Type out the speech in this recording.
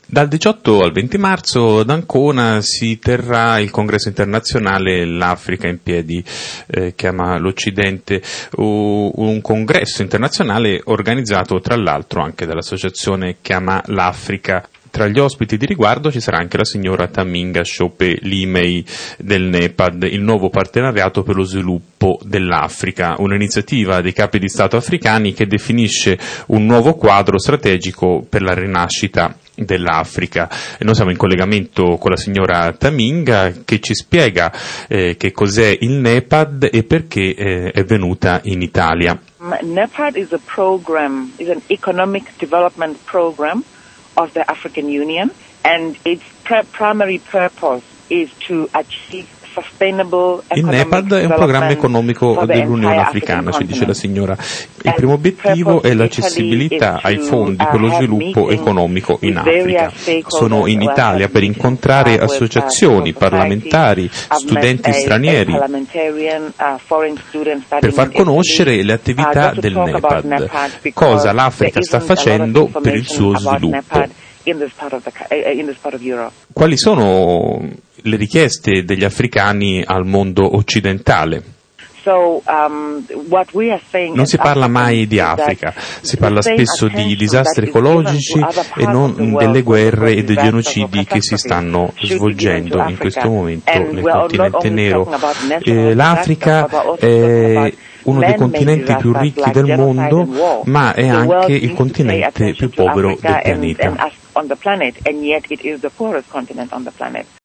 Dal 18 al 20 marzo ad Ancona si terrà il congresso internazionale L'Africa in piedi, chiama l'Occidente, un congresso internazionale organizzato tra l'altro anche dall'associazione Chiama l'Africa. Tra gli ospiti di riguardo ci sarà anche la signora Thaminga Shope Limey del NEPAD, il nuovo partenariato per lo sviluppo dell'Africa, un'iniziativa dei capi di Stato africani che definisce un nuovo quadro strategico per la rinascita dell'Africa. E noi siamo in collegamento con la signora Thaminga che ci spiega che cos'è il NEPAD e perché è venuta in Italia. NEPAD is an economic development program of the African Union, and its primary purpose is to achieve sustainable il NEPAD è un programma economico dell'Unione Africana, ci dice la signora. Il primo obiettivo è l'accessibilità ai fondi per lo sviluppo economico in Africa. Sono in Italia per incontrare associazioni, parlamentari, studenti stranieri, per far conoscere le attività del NEPAD, cosa l'Africa sta facendo per il suo sviluppo. Quali sono le richieste degli africani al mondo occidentale? Non si parla mai di Africa, si parla spesso di disastri ecologici e non delle guerre e dei genocidi che si stanno svolgendo in questo momento nel continente nero. L'Africa è uno dei continenti più ricchi del mondo, ma è anche il continente più povero del pianeta.